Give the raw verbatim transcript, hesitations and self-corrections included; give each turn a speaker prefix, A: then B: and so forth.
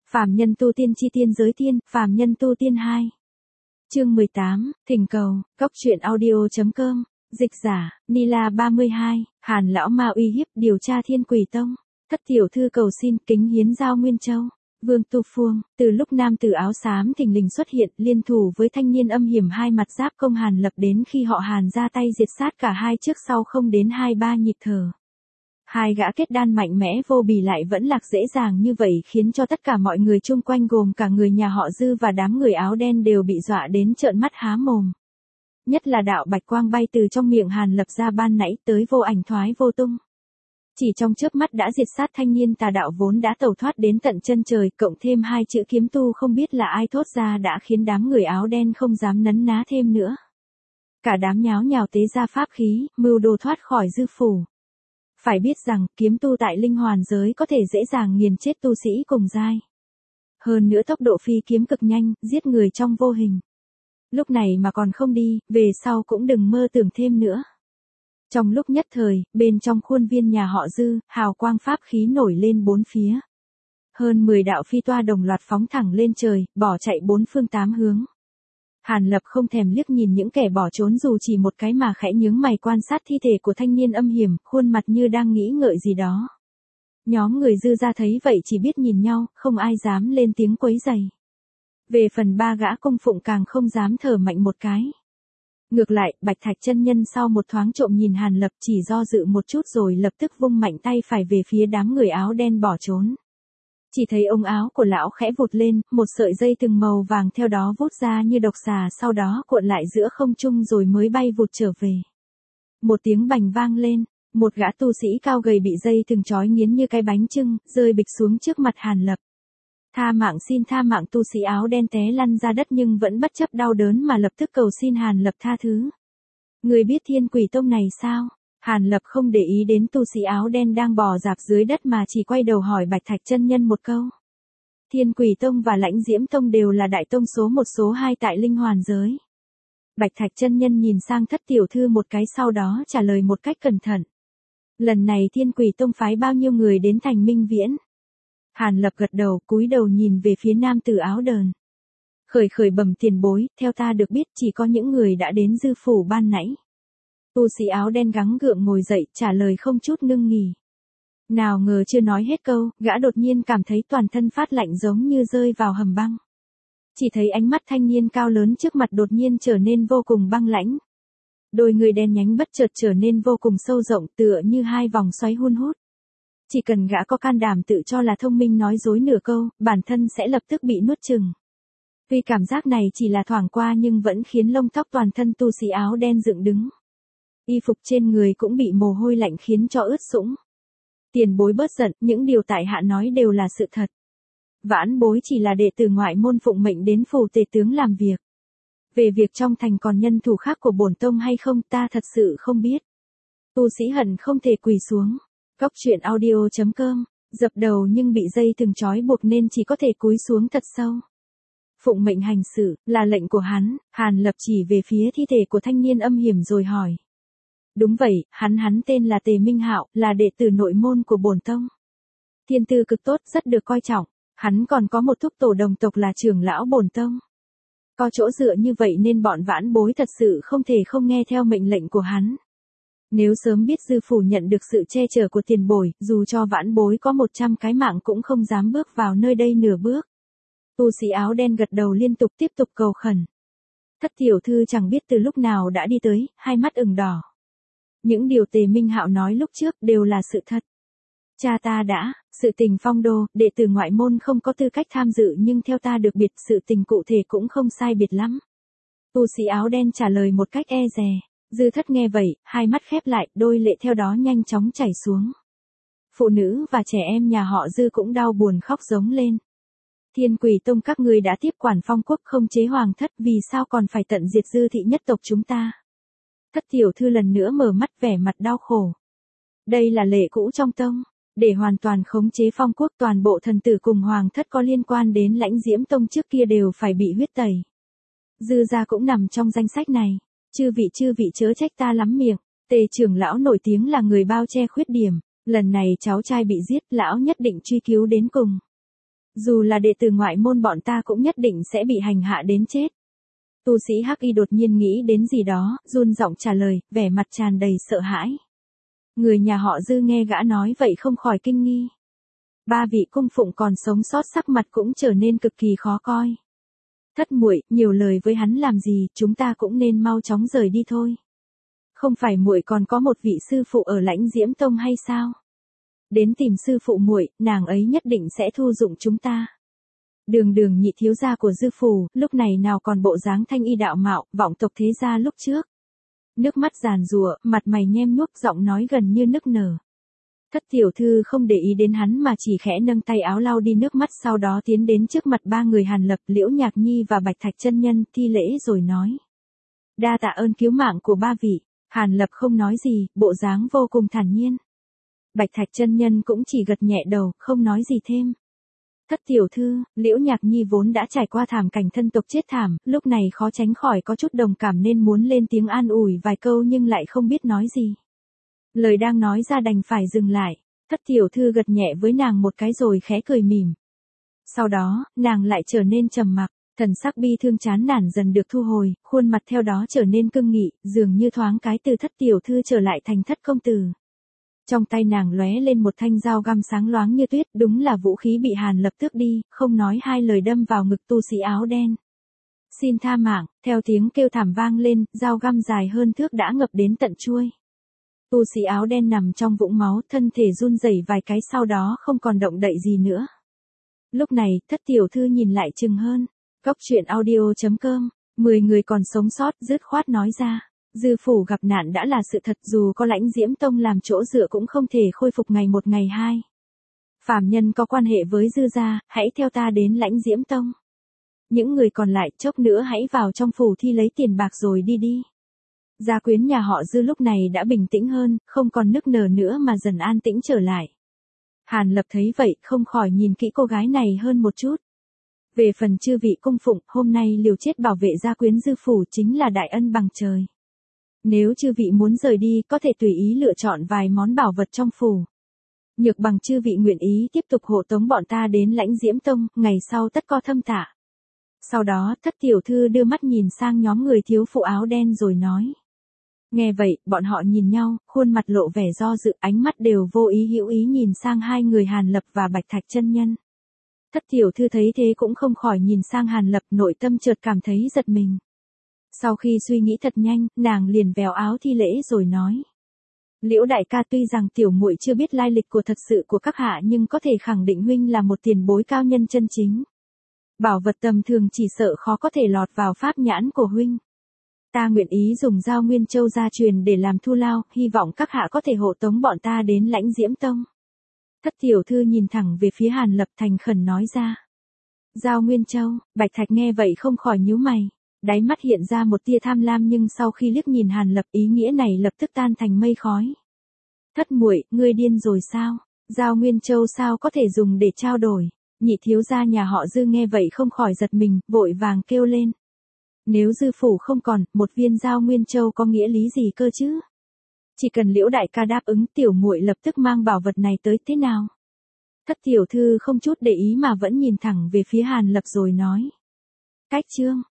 A: Phàm nhân tu tiên chi tiên giới tiên, phàm nhân tu tiên hai. Chương mười tám, thỉnh cầu, góc truyện audio.com, dịch giả, Nila ba mươi hai, Hàn lão ma uy hiếp điều tra Thiên Quỷ Tông, thất tiểu thư cầu xin kính hiến giao Nguyên Châu. Vương Tu Phương, từ lúc nam tử áo xám thình lình xuất hiện, liên thủ với thanh niên âm hiểm hai mặt giáp công Hàn Lập đến khi họ Hàn ra tay diệt sát cả hai trước sau không đến hai ba nhịp thở. Hai gã kết đan mạnh mẽ vô bì lại vẫn lạc dễ dàng như vậy khiến cho tất cả mọi người chung quanh gồm cả người nhà họ Dư và đám người áo đen đều bị dọa đến trợn mắt há mồm. Nhất là đạo bạch quang bay từ trong miệng Hàn Lập ra ban nãy tới vô ảnh thoái vô tung. Chỉ trong chớp mắt đã diệt sát thanh niên tà đạo vốn đã tẩu thoát đến tận chân trời, cộng thêm hai chữ kiếm tu không biết là ai thốt ra đã khiến đám người áo đen không dám nấn ná thêm nữa. Cả đám nháo nhào tế ra pháp khí, mưu đồ thoát khỏi Dư phủ. Phải biết rằng, kiếm tu tại linh hoàn giới có thể dễ dàng nghiền chết tu sĩ cùng giai. Hơn nữa tốc độ phi kiếm cực nhanh, giết người trong vô hình. Lúc này mà còn không đi, về sau cũng đừng mơ tưởng thêm nữa. Trong lúc nhất thời, bên trong khuôn viên nhà họ Dư, hào quang pháp khí nổi lên bốn phía. Hơn mười đạo phi toa đồng loạt phóng thẳng lên trời, bỏ chạy bốn phương tám hướng. Hàn Lập không thèm liếc nhìn những kẻ bỏ trốn dù chỉ một cái mà khẽ nhướng mày quan sát thi thể của thanh niên âm hiểm, khuôn mặt như đang nghĩ ngợi gì đó. Nhóm người Dư ra thấy vậy chỉ biết nhìn nhau, không ai dám lên tiếng quấy rầy. Về phần ba gã cung phụng càng không dám thở mạnh một cái. Ngược lại, Bạch Thạch chân nhân sau một thoáng trộm nhìn Hàn Lập chỉ do dự một chút rồi lập tức vung mạnh tay phải về phía đám người áo đen bỏ trốn. Chỉ thấy ống áo của lão khẽ vụt lên, một sợi dây từng màu vàng theo đó vút ra như độc xà sau đó cuộn lại giữa không trung rồi mới bay vụt trở về. Một tiếng bành vang lên, một gã tu sĩ cao gầy bị dây từng trói nghiến như cái bánh chưng, rơi bịch xuống trước mặt Hàn Lập. Tha mạng xin tha mạng, tu sĩ áo đen té lăn ra đất nhưng vẫn bất chấp đau đớn mà lập tức cầu xin Hàn Lập tha thứ. Người biết Thiên Quỷ Tông này sao? Hàn Lập không để ý đến tu sĩ áo đen đang bò rạp dưới đất mà chỉ quay đầu hỏi Bạch Thạch chân nhân một câu. Thiên Quỷ Tông và Lãnh Diễm Tông đều là đại tông số một số hai tại linh hoàn giới. Bạch Thạch chân nhân nhìn sang thất tiểu thư một cái sau đó trả lời một cách cẩn thận. Lần này Thiên Quỷ Tông phái bao nhiêu người đến thành Minh Viễn? Hàn Lập gật đầu, cúi đầu nhìn về phía nam tử áo đờn. Khởi khởi bẩm tiền bối, theo ta được biết chỉ có những người đã đến Dư phủ ban nãy. Tu sĩ áo đen gắng gượng ngồi dậy, trả lời không chút ngưng nghỉ. Nào ngờ chưa nói hết câu, gã đột nhiên cảm thấy toàn thân phát lạnh giống như rơi vào hầm băng. Chỉ thấy ánh mắt thanh niên cao lớn trước mặt đột nhiên trở nên vô cùng băng lãnh. Đôi người đen nhánh bất chợt trở nên vô cùng sâu rộng tựa như hai vòng xoáy hun hút. Chỉ cần gã có can đảm tự cho là thông minh nói dối nửa câu, bản thân sẽ lập tức bị nuốt chửng. Tuy cảm giác này chỉ là thoảng qua nhưng vẫn khiến lông tóc toàn thân tu sĩ áo đen dựng đứng. Y phục trên người cũng bị mồ hôi lạnh khiến cho ướt sũng. Tiền bối bớt giận, những điều tại hạ nói đều là sự thật. Vãn bối chỉ là đệ tử ngoại môn phụng mệnh đến phủ tề tướng làm việc. Về việc trong thành còn nhân thủ khác của bổn tông hay không ta thật sự không biết. Tu sĩ hận không thể quỳ xuống. Góc truyện audio.com, dập đầu nhưng bị dây từng trói buộc nên chỉ có thể cúi xuống thật sâu. Phụng mệnh hành xử, là lệnh của hắn. Hàn Lập chỉ về phía thi thể của thanh niên âm hiểm rồi hỏi. Đúng vậy, hắn hắn tên là Tề Minh Hạo, là đệ tử nội môn của bổn tông. Thiên tư cực tốt, rất được coi trọng. Hắn còn có một thúc tổ đồng tộc là trưởng lão bổn tông. Có chỗ dựa như vậy nên bọn vãn bối thật sự không thể không nghe theo mệnh lệnh của hắn. Nếu sớm biết Dư phủ nhận được sự che chở của tiền bối, dù cho vãn bối có một trăm cái mạng cũng không dám bước vào nơi đây nửa bước. Tu sĩ áo đen gật đầu liên tục tiếp tục cầu khẩn. Thất tiểu thư chẳng biết từ lúc nào đã đi tới, hai mắt ửng đỏ. Những điều Tề Minh Hạo nói lúc trước đều là sự thật. Cha ta đã, sự tình phong đô, đệ tử ngoại môn không có tư cách tham dự nhưng theo ta được biết sự tình cụ thể cũng không sai biệt lắm. Tu sĩ áo đen trả lời một cách e dè. Dư thất nghe vậy, hai mắt khép lại, đôi lệ theo đó nhanh chóng chảy xuống. Phụ nữ và trẻ em nhà họ Dư cũng đau buồn khóc giống lên. Thiên Quỷ Tông các ngươi đã tiếp quản phong quốc không chế hoàng thất, vì sao còn phải tận diệt Dư thị nhất tộc chúng ta? Thất tiểu thư lần nữa mở mắt vẻ mặt đau khổ. Đây là lệ cũ trong tông, để hoàn toàn khống chế phong quốc toàn bộ thần tử cùng hoàng thất có liên quan đến Lãnh Diễm Tông trước kia đều phải bị huyết tẩy. Dư gia cũng nằm trong danh sách này. Chư vị chư vị chớ trách ta lắm miệng, Tề trưởng lão nổi tiếng là người bao che khuyết điểm, lần này cháu trai bị giết, lão nhất định truy cứu đến cùng. Dù là đệ tử ngoại môn bọn ta cũng nhất định sẽ bị hành hạ đến chết. Tu sĩ Hắc Y đột nhiên nghĩ đến gì đó, run giọng trả lời, vẻ mặt tràn đầy sợ hãi. Người nhà họ Dư nghe gã nói vậy không khỏi kinh nghi. Ba vị cung phụng còn sống sót sắc mặt cũng trở nên cực kỳ khó coi. Thất muội, nhiều lời với hắn làm gì, chúng ta cũng nên mau chóng rời đi thôi. Không phải muội còn có một vị sư phụ ở Lãnh Diễm Tông hay sao? Đến tìm sư phụ muội, nàng ấy nhất định sẽ thu dụng chúng ta. Đường Đường nhị thiếu gia của Dư phủ, lúc này nào còn bộ dáng thanh y đạo mạo, vọng tộc thế gia lúc trước. Nước mắt giàn giụa, mặt mày nhem nhuốc, giọng nói gần như nức nở. Thất tiểu thư không để ý đến hắn mà chỉ khẽ nâng tay áo lau đi nước mắt, sau đó tiến đến trước mặt ba người Hàn Lập, Liễu Nhạc Nhi và Bạch Thạch chân nhân, thi lễ rồi nói. Đa tạ ơn cứu mạng của ba vị. Hàn Lập không nói gì, bộ dáng vô cùng thản nhiên. Bạch Thạch chân nhân cũng chỉ gật nhẹ đầu, không nói gì thêm. Thất tiểu thư, Liễu Nhạc Nhi vốn đã trải qua thảm cảnh thân tộc chết thảm, lúc này khó tránh khỏi có chút đồng cảm nên muốn lên tiếng an ủi vài câu nhưng lại không biết nói gì. Lời đang nói ra đành phải dừng lại. Thất tiểu thư gật nhẹ với nàng một cái rồi khẽ cười mỉm. Sau đó, nàng lại trở nên trầm mặc, thần sắc bi thương chán nản dần được thu hồi, khuôn mặt theo đó trở nên cương nghị, dường như thoáng cái từ thất tiểu thư trở lại thành thất công tử. Trong tay nàng lóe lên một thanh dao găm sáng loáng như tuyết, đúng là vũ khí bị Hàn Lập tước đi, không nói hai lời đâm vào ngực tu sĩ áo đen. Xin tha mạng, theo tiếng kêu thảm vang lên, dao găm dài hơn thước đã ngập đến tận chuôi. Tu sĩ áo đen nằm trong vũng máu, thân thể run rẩy vài cái sau đó không còn động đậy gì nữa. Lúc này, thất tiểu thư nhìn lại chừng hơn. Cốc truyện audio chấm com, mười người còn sống sót, dứt khoát nói ra. Dư phủ gặp nạn đã là sự thật, dù có Lãnh Diễm Tông làm chỗ dựa cũng không thể khôi phục ngày một ngày hai. Phàm nhân có quan hệ với Dư gia, hãy theo ta đến Lãnh Diễm Tông. Những người còn lại chốc nữa hãy vào trong phủ thi lấy tiền bạc rồi đi đi. Gia quyến nhà họ Dư lúc này đã bình tĩnh hơn, không còn nức nở nữa mà dần an tĩnh trở lại. Hàn Lập thấy vậy, không khỏi nhìn kỹ cô gái này hơn một chút. Về phần chư vị cung phụng, hôm nay liều chết bảo vệ gia quyến Dư phủ chính là đại ân bằng trời. Nếu chư vị muốn rời đi, có thể tùy ý lựa chọn vài món bảo vật trong phủ. Nhược bằng chư vị nguyện ý tiếp tục hộ tống bọn ta đến Lãnh Diễm Tông, ngày sau tất có thâm tạ. Sau đó, thất tiểu thư đưa mắt nhìn sang nhóm người thiếu phụ áo đen rồi nói. Nghe vậy, bọn họ nhìn nhau, khuôn mặt lộ vẻ do dự, ánh mắt đều vô ý hữu ý nhìn sang hai người Hàn Lập và Bạch Thạch chân nhân. Thất tiểu thư thấy thế cũng không khỏi nhìn sang Hàn Lập, nội tâm chợt cảm thấy giật mình. Sau khi suy nghĩ thật nhanh, nàng liền vèo áo thi lễ rồi nói. Liễu đại ca, tuy rằng tiểu muội chưa biết lai lịch của thật sự của các hạ nhưng có thể khẳng định huynh là một tiền bối cao nhân chân chính. Bảo vật tầm thường chỉ sợ khó có thể lọt vào pháp nhãn của huynh. Ta nguyện ý dùng Giao Nguyên Châu gia truyền để làm thu lao, hy vọng các hạ có thể hộ tống bọn ta đến Lãnh Diễm Tông. Thất tiểu thư nhìn thẳng về phía Hàn Lập thành khẩn nói ra. Giao Nguyên Châu, Bạch Thạch nghe vậy không khỏi nhíu mày. Đáy mắt hiện ra một tia tham lam nhưng sau khi liếc nhìn Hàn Lập, ý nghĩa này lập tức tan thành mây khói. Thất muội, ngươi điên rồi sao? Giao Nguyên Châu sao có thể dùng để trao đổi? Nhị thiếu gia nhà họ Dư nghe vậy không khỏi giật mình, vội vàng kêu lên. Nếu Dư phủ không còn, một viên Giao Nguyên Châu có nghĩa lý gì cơ chứ? Chỉ cần Liễu đại ca đáp ứng, tiểu muội lập tức mang bảo vật này tới, thế nào? Thất tiểu thư không chút để ý mà vẫn nhìn thẳng về phía Hàn Lập rồi nói. Cách chương